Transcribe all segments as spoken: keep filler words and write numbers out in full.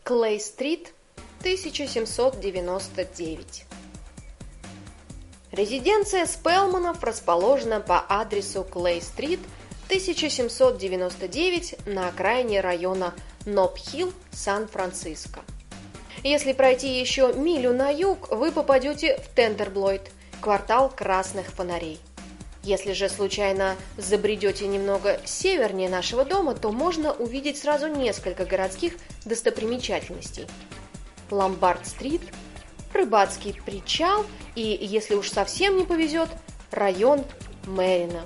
Клей-стрит, тысяча семьсот девяносто девять. Резиденция Спелманов расположена по адресу Клей-стрит, тысяча семьсот девяносто девять на окраине района Ноб-Хилл, Сан-Франциско. Если пройти еще милю на юг, вы попадете в Тендерблойд, квартал красных фонарей. Если же случайно забредете немного севернее нашего дома, то можно увидеть сразу несколько городских достопримечательностей. Ломбард-стрит, Рыбацкий причал и, если уж совсем не повезет, район Мэрина.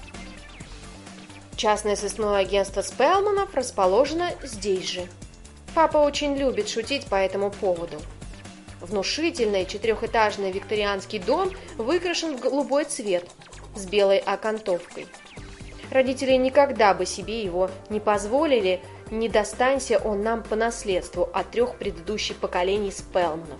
Частное сыскное агентство Спелманов расположено здесь же. Папа очень любит шутить по этому поводу. Внушительный четырехэтажный викторианский дом выкрашен в голубой цвет с белой окантовкой. Родители никогда бы себе его не позволили, не достанься он нам по наследству от трех предыдущих поколений Спелманов.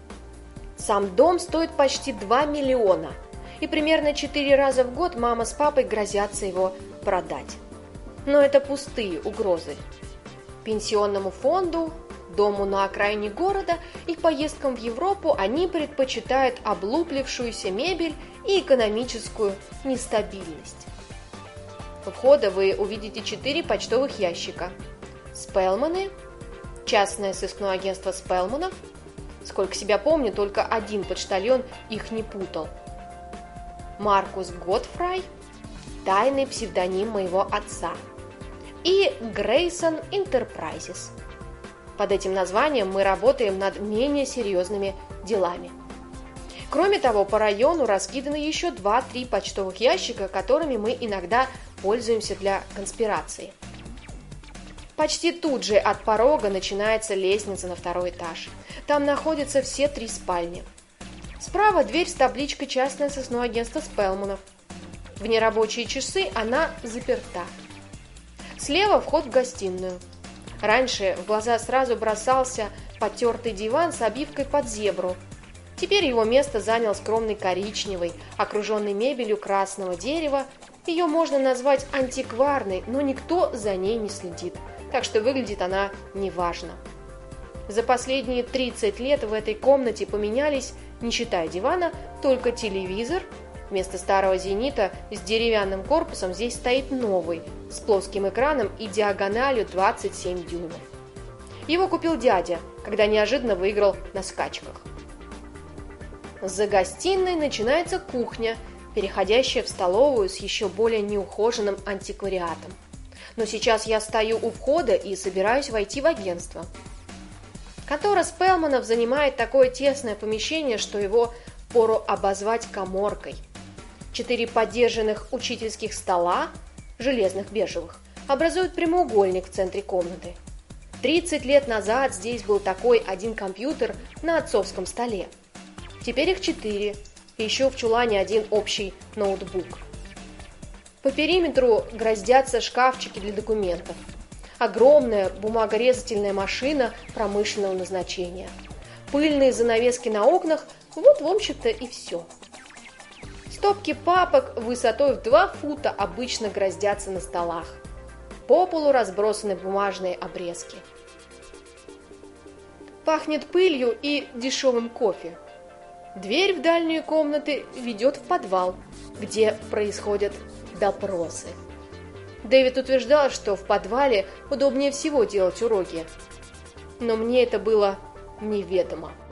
Сам дом стоит почти два миллиона, и примерно четыре раза в год мама с папой грозятся его продать. Но это пустые угрозы. Пенсионному фонду, дому на окраине города и поездкам в Европу они предпочитают облуплившуюся мебель и экономическую нестабильность. У входа вы увидите четыре почтовых ящика. Спелманы, частное сыскное агентство Спелманов, сколько себя помню, только один почтальон их не путал. Маркус Готфрай, тайный псевдоним моего отца. И Грейсон Enterprises. Под этим названием мы работаем над менее серьезными делами. Кроме того, по району раскиданы еще два-три почтовых ящика, которыми мы иногда пользуемся для конспирации. Почти тут же от порога начинается лестница на второй этаж. Там находятся все три спальни. Справа дверь с табличкой «Частное сыскное агентство Спелманов». В нерабочие часы она заперта. Слева вход в гостиную. Раньше в глаза сразу бросался потертый диван с обивкой под зебру. Теперь его место занял скромный коричневый, окруженный мебелью красного дерева. Ее можно назвать антикварной, но никто за ней не следит, так что выглядит она неважно. За последние тридцать лет в этой комнате поменялись, не считая дивана, только телевизор. Вместо старого «Зенита» с деревянным корпусом здесь стоит новый, с плоским экраном и диагональю двадцать семь дюймов. Его купил дядя, когда неожиданно выиграл на скачках. За гостиной начинается кухня, переходящая в столовую с еще более неухоженным антиквариатом. Но сейчас я стою у входа и собираюсь войти в агентство. Контора Спелманов занимает такое тесное помещение, что его впору обозвать каморкой. Четыре подержанных учительских стола, железных бежевых, образуют прямоугольник в центре комнаты. тридцать лет назад здесь был такой один компьютер на отцовском столе. Теперь их четыре, и еще в чулане один общий ноутбук. По периметру гроздятся шкафчики для документов. Огромная бумагорезательная машина промышленного назначения. Пыльные занавески на окнах, вот, в общем-то, и все. Стопки папок высотой в два фута обычно гроздятся на столах. По полу разбросаны бумажные обрезки. Пахнет пылью и дешевым кофе. Дверь в дальние комнаты ведет в подвал, где происходят допросы. Дэвид утверждал, что в подвале удобнее всего делать уроки. Но мне это было неведомо.